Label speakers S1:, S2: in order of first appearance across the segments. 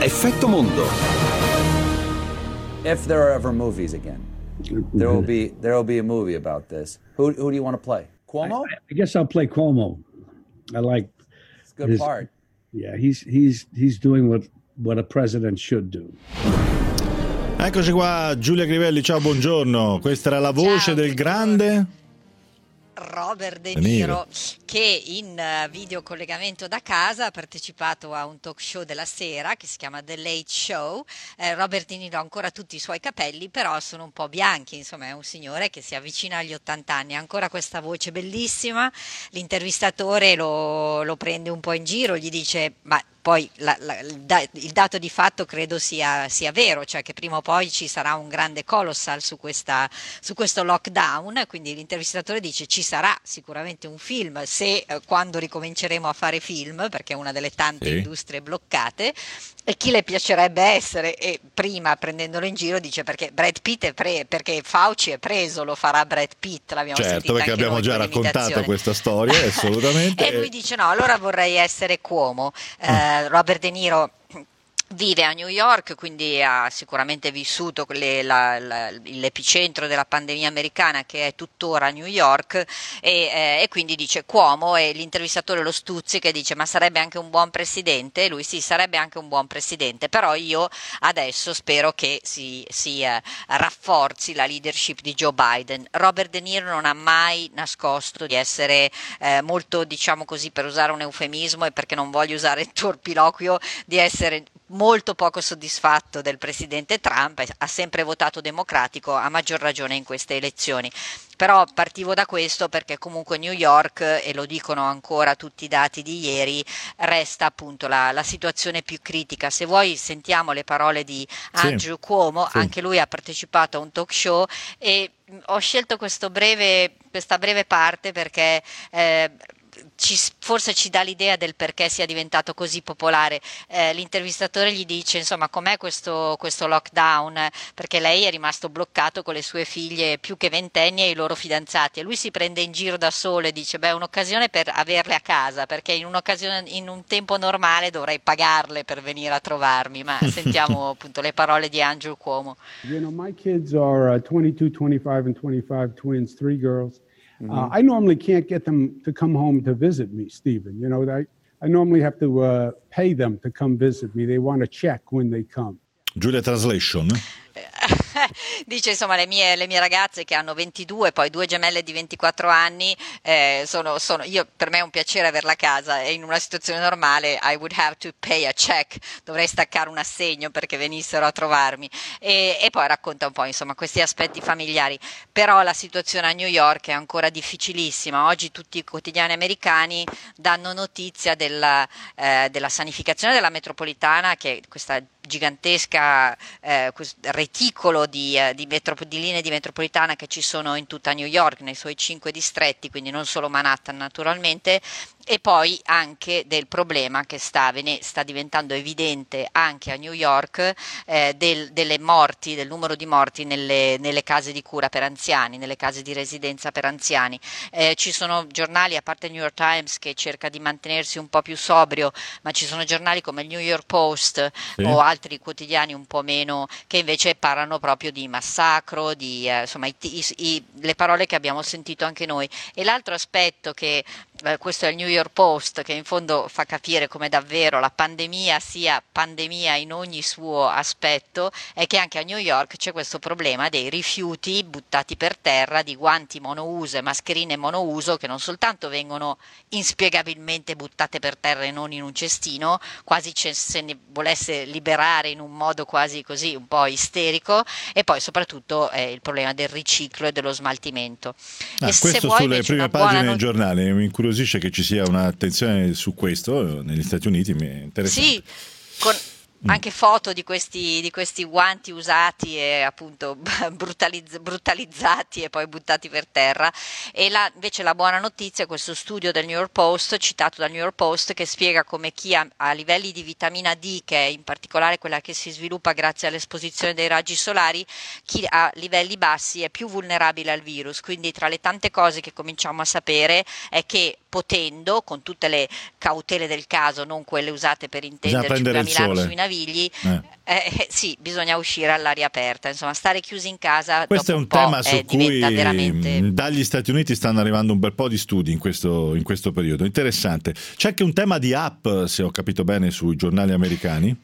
S1: Effetto Mondo.
S2: If there are ever movies again, there will be a movie about this. Who do you want to play? Cuomo?
S3: I guess I'll play Cuomo. I like
S2: It's a good part.
S3: Yeah, he's doing what a president should do.
S4: Eccoci qua, Giulia Crivelli, ciao, buongiorno. Questa era la voce del grande
S5: Robert De Niro, che in video collegamento da casa ha partecipato a un talk show della sera che si chiama The Late Show. Robert De Niro ha ancora tutti i suoi capelli, però sono un po' bianchi, insomma è un signore che si avvicina agli 80 anni, ha ancora questa voce bellissima. L'intervistatore lo prende un po' in giro, gli dice ma poi il dato di fatto credo sia vero, cioè che prima o poi ci sarà un grande colossal su questo lockdown, quindi l'intervistatore dice ci sarà sicuramente un film se quando ricominceremo a fare film, perché è una delle tante industrie bloccate, e chi le piacerebbe essere, e prima prendendolo in giro dice perché Brad Pitt perché Fauci è preso, lo farà Brad Pitt, l'abbiamo
S4: certo, perché abbiamo già raccontato questa storia, assolutamente.
S5: E lui dice no, allora vorrei essere Cuomo. Robert De Niro vive a New York, quindi ha sicuramente vissuto l'epicentro della pandemia americana, che è tuttora a New York, e quindi dice Cuomo, e l'intervistatore lo stuzzica e dice ma sarebbe anche un buon presidente? E lui sì, sarebbe anche un buon presidente, però io adesso spero che si rafforzi la leadership di Joe Biden. Robert De Niro non ha mai nascosto di essere molto, diciamo così, per usare un eufemismo e perché non voglio usare il torpiloquio, di essere molto poco soddisfatto del presidente Trump, ha sempre votato democratico, a maggior ragione in queste elezioni. Però partivo da questo perché comunque New York, e lo dicono ancora tutti i dati di ieri, resta appunto la situazione più critica. Se vuoi sentiamo le parole di Andrew Cuomo, anche lui ha partecipato a un talk show, e ho scelto questa breve parte perché forse ci dà l'idea del perché sia diventato così popolare. L'intervistatore gli dice insomma com'è questo lockdown, perché lei è rimasto bloccato con le sue figlie più che ventenni e i loro fidanzati, e lui si prende in giro da solo e dice beh, è un'occasione per averle a casa, perché in un tempo normale dovrei pagarle per venire a trovarmi. Ma sentiamo appunto le parole di Andrew Cuomo.
S6: You know, my kids are 22, 25 and 25, twins, 3 girls. I normally can't get them to come home to visit me, Stephen. You know, I normally have to pay them to come visit me. They want a check when they come.
S4: Giulia Translation.
S5: Dice insomma le mie ragazze che hanno 22, poi 2 gemelle di 24 anni, io, per me è un piacere averla a casa, e in una situazione normale I would have to pay a check, dovrei staccare un assegno perché venissero a trovarmi, e poi racconta un po' insomma questi aspetti familiari. Però la situazione a New York è ancora difficilissima. Oggi tutti i quotidiani americani danno notizia della sanificazione della metropolitana, che è questa gigantesca reticolo di linee di metropolitana che ci sono in tutta New York, nei suoi 5 distretti, quindi non solo Manhattan naturalmente, e poi anche del problema che sta diventando evidente anche a New York, delle morti, del numero di morti nelle case di cura per anziani, nelle case di residenza per anziani. Ci sono giornali, a parte il New York Times che cerca di mantenersi un po' più sobrio, ma ci sono giornali come il New York Post o altri quotidiani un po' meno, che invece parlano proprio di massacro, di insomma le parole che abbiamo sentito anche noi. E l'altro aspetto che questo è il New York Post, che in fondo fa capire come davvero la pandemia sia pandemia in ogni suo aspetto, è che anche a New York c'è questo problema dei rifiuti buttati per terra, di guanti monouso e mascherine monouso che non soltanto vengono inspiegabilmente buttate per terra e non in un cestino, quasi se ne volesse liberare in un modo quasi così un po' isterico, e poi soprattutto il problema del riciclo e dello smaltimento. E
S4: questo
S5: se vuoi,
S4: sulle prime pagine del giornale mi incuriosisce che ci sia un'attenzione su questo negli Stati Uniti, mi è interessante.
S5: Sì, con anche foto di questi guanti usati e appunto brutalizzati e poi buttati per terra. E invece la buona notizia è questo studio del New York Post, citato dal New York Post, che spiega come chi ha livelli di vitamina D, che è in particolare quella che si sviluppa grazie all'esposizione dei raggi solari, chi ha livelli bassi è più vulnerabile al virus. Quindi tra le tante cose che cominciamo a sapere è che potendo, con tutte le cautele del caso, non quelle usate per intenderci qui a Milano sui Navigli, sì, bisogna uscire all'aria aperta, insomma, stare chiusi in casa.
S4: Questo è un tema su cui
S5: veramente...
S4: dagli Stati Uniti stanno arrivando un bel po' di studi in questo periodo. Interessante. C'è anche un tema di app, se ho capito bene, sui giornali americani.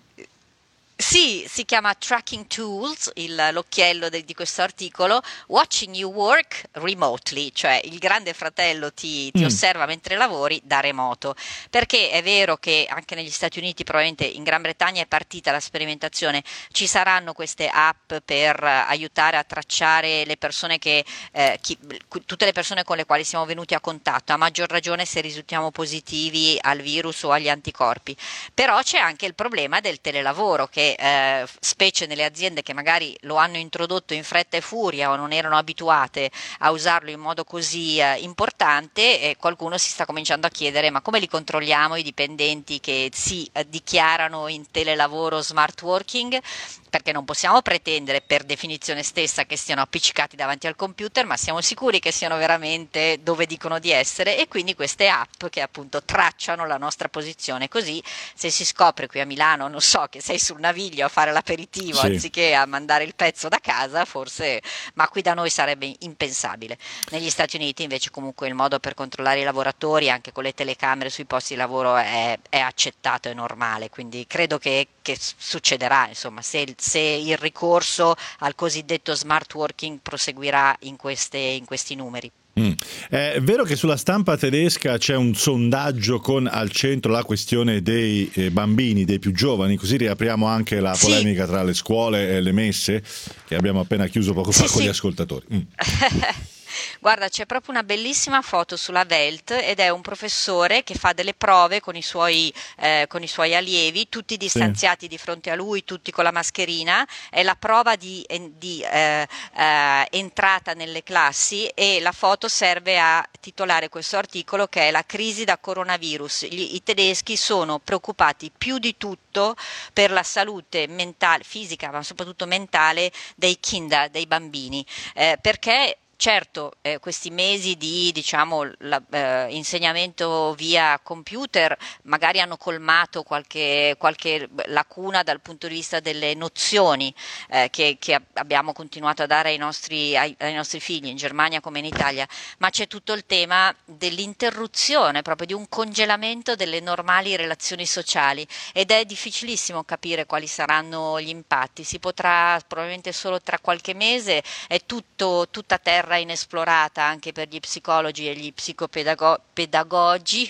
S5: Sì, si chiama Tracking Tools, l'occhiello di questo articolo, Watching You Work Remotely, cioè il grande fratello ti osserva mentre lavori da remoto, perché è vero che anche negli Stati Uniti, probabilmente in Gran Bretagna è partita la sperimentazione, ci saranno queste app per aiutare a tracciare le persone tutte le persone con le quali siamo venuti a contatto, a maggior ragione se risultiamo positivi al virus o agli anticorpi, però c'è anche il problema del telelavoro che specie nelle aziende che magari lo hanno introdotto in fretta e furia o non erano abituate a usarlo in modo così importante, e qualcuno si sta cominciando a chiedere: ma come li controlliamo i dipendenti che si dichiarano in telelavoro smart working? Perché non possiamo pretendere per definizione stessa che stiano appiccicati davanti al computer, ma siamo sicuri che siano veramente dove dicono di essere, e quindi queste app che appunto tracciano la nostra posizione, così se si scopre qui a Milano, non so, che sei sul Naviglio a fare l'aperitivo anziché a mandare il pezzo da casa, forse, ma qui da noi sarebbe impensabile. Negli Stati Uniti invece comunque il modo per controllare i lavoratori anche con le telecamere sui posti di lavoro è accettato, è normale, quindi credo che succederà, insomma, se il ricorso al cosiddetto smart working proseguirà in questi numeri.
S4: È vero che sulla stampa tedesca c'è un sondaggio con al centro la questione dei bambini, dei più giovani, così riapriamo anche la polemica tra le scuole e le messe che abbiamo appena chiuso poco fa con gli ascoltatori.
S5: Guarda, c'è proprio una bellissima foto sulla Welt ed è un professore che fa delle prove con i suoi allievi, tutti distanziati di fronte a lui, tutti con la mascherina. È la prova di entrata nelle classi, e la foto serve a titolare questo articolo, che è la crisi da coronavirus. I tedeschi sono preoccupati più di tutto per la salute mentale, fisica, ma soprattutto mentale dei Kinder, dei bambini, perché certo, questi mesi di insegnamento via computer magari hanno colmato qualche lacuna dal punto di vista delle nozioni che abbiamo continuato a dare ai nostri figli in Germania come in Italia, ma c'è tutto il tema dell'interruzione, proprio di un congelamento delle normali relazioni sociali, ed è difficilissimo capire quali saranno gli impatti. Si potrà probabilmente solo tra qualche mese, è tutta terra inesplorata anche per gli psicologi e gli psicopedagoghi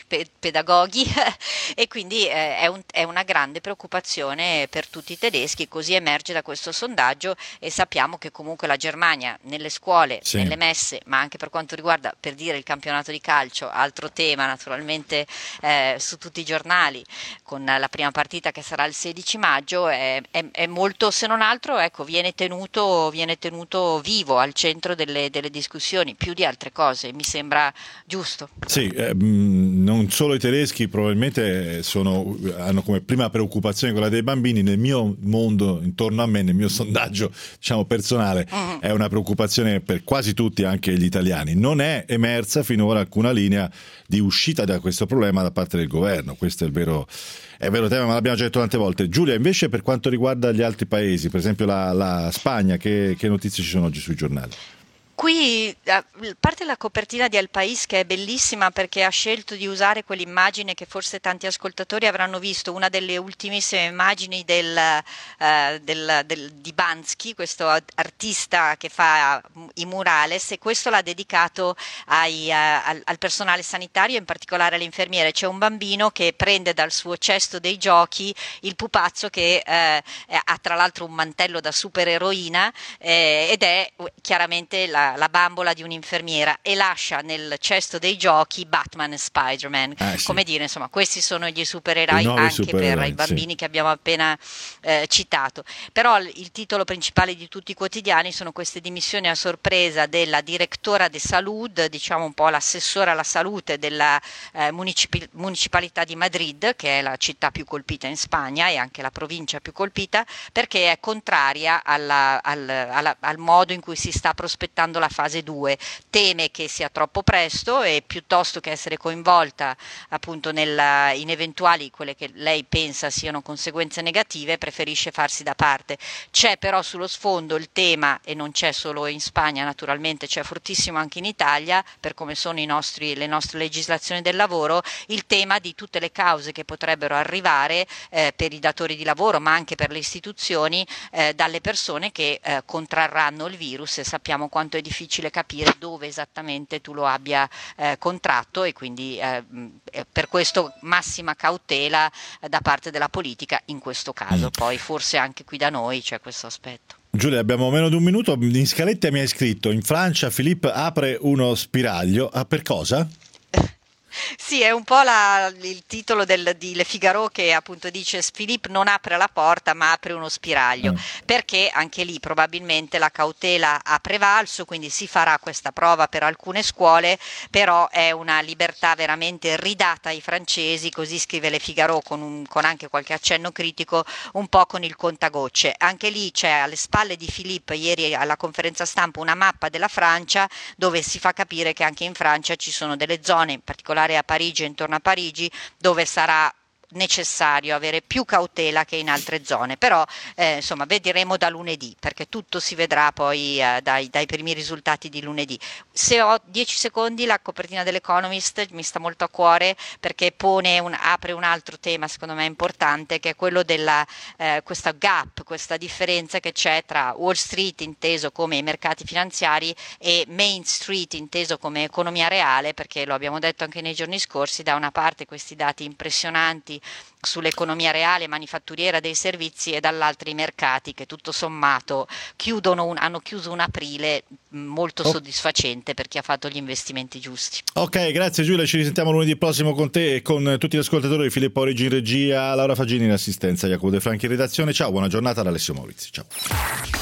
S5: e quindi è una grande preoccupazione per tutti i tedeschi. Così emerge da questo sondaggio, e sappiamo che comunque la Germania nelle scuole, nelle messe, ma anche per quanto riguarda, per dire, il campionato di calcio, altro tema naturalmente su tutti i giornali, con la prima partita che sarà il 16 maggio, è molto, se non altro, ecco, viene tenuto vivo al centro delle discussioni più di altre cose, mi sembra giusto.
S4: Sì, non solo i tedeschi probabilmente hanno come prima preoccupazione quella dei bambini. Nel mio mondo, intorno a me, nel mio sondaggio personale, è una preoccupazione per quasi tutti, anche gli italiani. Non è emersa finora alcuna linea di uscita da questo problema da parte del governo. Questo è il vero tema, ma l'abbiamo già detto tante volte. Giulia, invece, per quanto riguarda gli altri paesi, per esempio la Spagna, che notizie ci sono oggi sui giornali?
S5: Qui parte la copertina di El País, che è bellissima perché ha scelto di usare quell'immagine che forse tanti ascoltatori avranno visto, una delle ultimissime immagini di Bansky, questo artista che fa i murales, e questo l'ha dedicato al personale sanitario, in particolare alle infermiere. C'è un bambino che prende dal suo cesto dei giochi il pupazzo che ha tra l'altro un mantello da supereroina ed è chiaramente la bambola di un'infermiera, e lascia nel cesto dei giochi Batman e Spider-Man. Come dire, insomma, questi sono gli supereroi anche per i bambini che abbiamo appena citato. Però il titolo principale di tutti i quotidiani sono queste dimissioni a sorpresa della direttora de salud, diciamo un po' l'assessora alla salute della municipalità di Madrid, che è la città più colpita in Spagna e anche la provincia più colpita, perché è contraria al modo in cui si sta prospettando iniziando la fase 2, teme che sia troppo presto e piuttosto che essere coinvolta appunto in eventuali quelle che lei pensa siano conseguenze negative, preferisce farsi da parte. C'è però sullo sfondo il tema, e non c'è solo in Spagna naturalmente, c'è fortissimo anche in Italia, per come sono le nostre legislazioni del lavoro, il tema di tutte le cause che potrebbero arrivare per i datori di lavoro, ma anche per le istituzioni, dalle persone che contrarranno il virus, e sappiamo quanto è difficile capire dove esattamente tu lo abbia contratto, e quindi per questo massima cautela da parte della politica in questo caso. Poi forse anche qui da noi c'è questo aspetto.
S4: Giulia, abbiamo meno di un minuto. In scaletta mi hai scritto: in Francia Philippe apre uno spiraglio. Per cosa?
S5: Sì, è un po' il titolo di Le Figaro, che appunto dice Philippe non apre la porta ma apre uno spiraglio, perché anche lì probabilmente la cautela ha prevalso, quindi si farà questa prova per alcune scuole, però è una libertà veramente ridata ai francesi, così scrive Le Figaro con anche qualche accenno critico, un po' con il contagocce. Anche lì c'è alle spalle di Philippe ieri alla conferenza stampa una mappa della Francia, dove si fa capire che anche in Francia ci sono delle zone, in particolare a Parigi e intorno a Parigi, dove sarà necessario avere più cautela che in altre zone, però insomma vedremo da lunedì, perché tutto si vedrà poi dai primi risultati di lunedì. Se ho 10 secondi, la copertina dell'Economist mi sta molto a cuore, perché apre un altro tema secondo me importante, che è quello della questa gap, questa differenza che c'è tra Wall Street inteso come i mercati finanziari e Main Street inteso come economia reale, perché lo abbiamo detto anche nei giorni scorsi, da una parte questi dati impressionanti sull'economia reale manifatturiera dei servizi, e dall'altro i mercati che tutto sommato hanno chiuso un aprile molto soddisfacente per chi ha fatto gli investimenti giusti.
S4: Ok, grazie Giulia, ci risentiamo lunedì prossimo con te e con tutti gli ascoltatori. Filippo Origi in regia, Laura Fagini in assistenza, Jacopo De Franchi in redazione. Ciao, buona giornata da Alessio Maurizi. Ciao.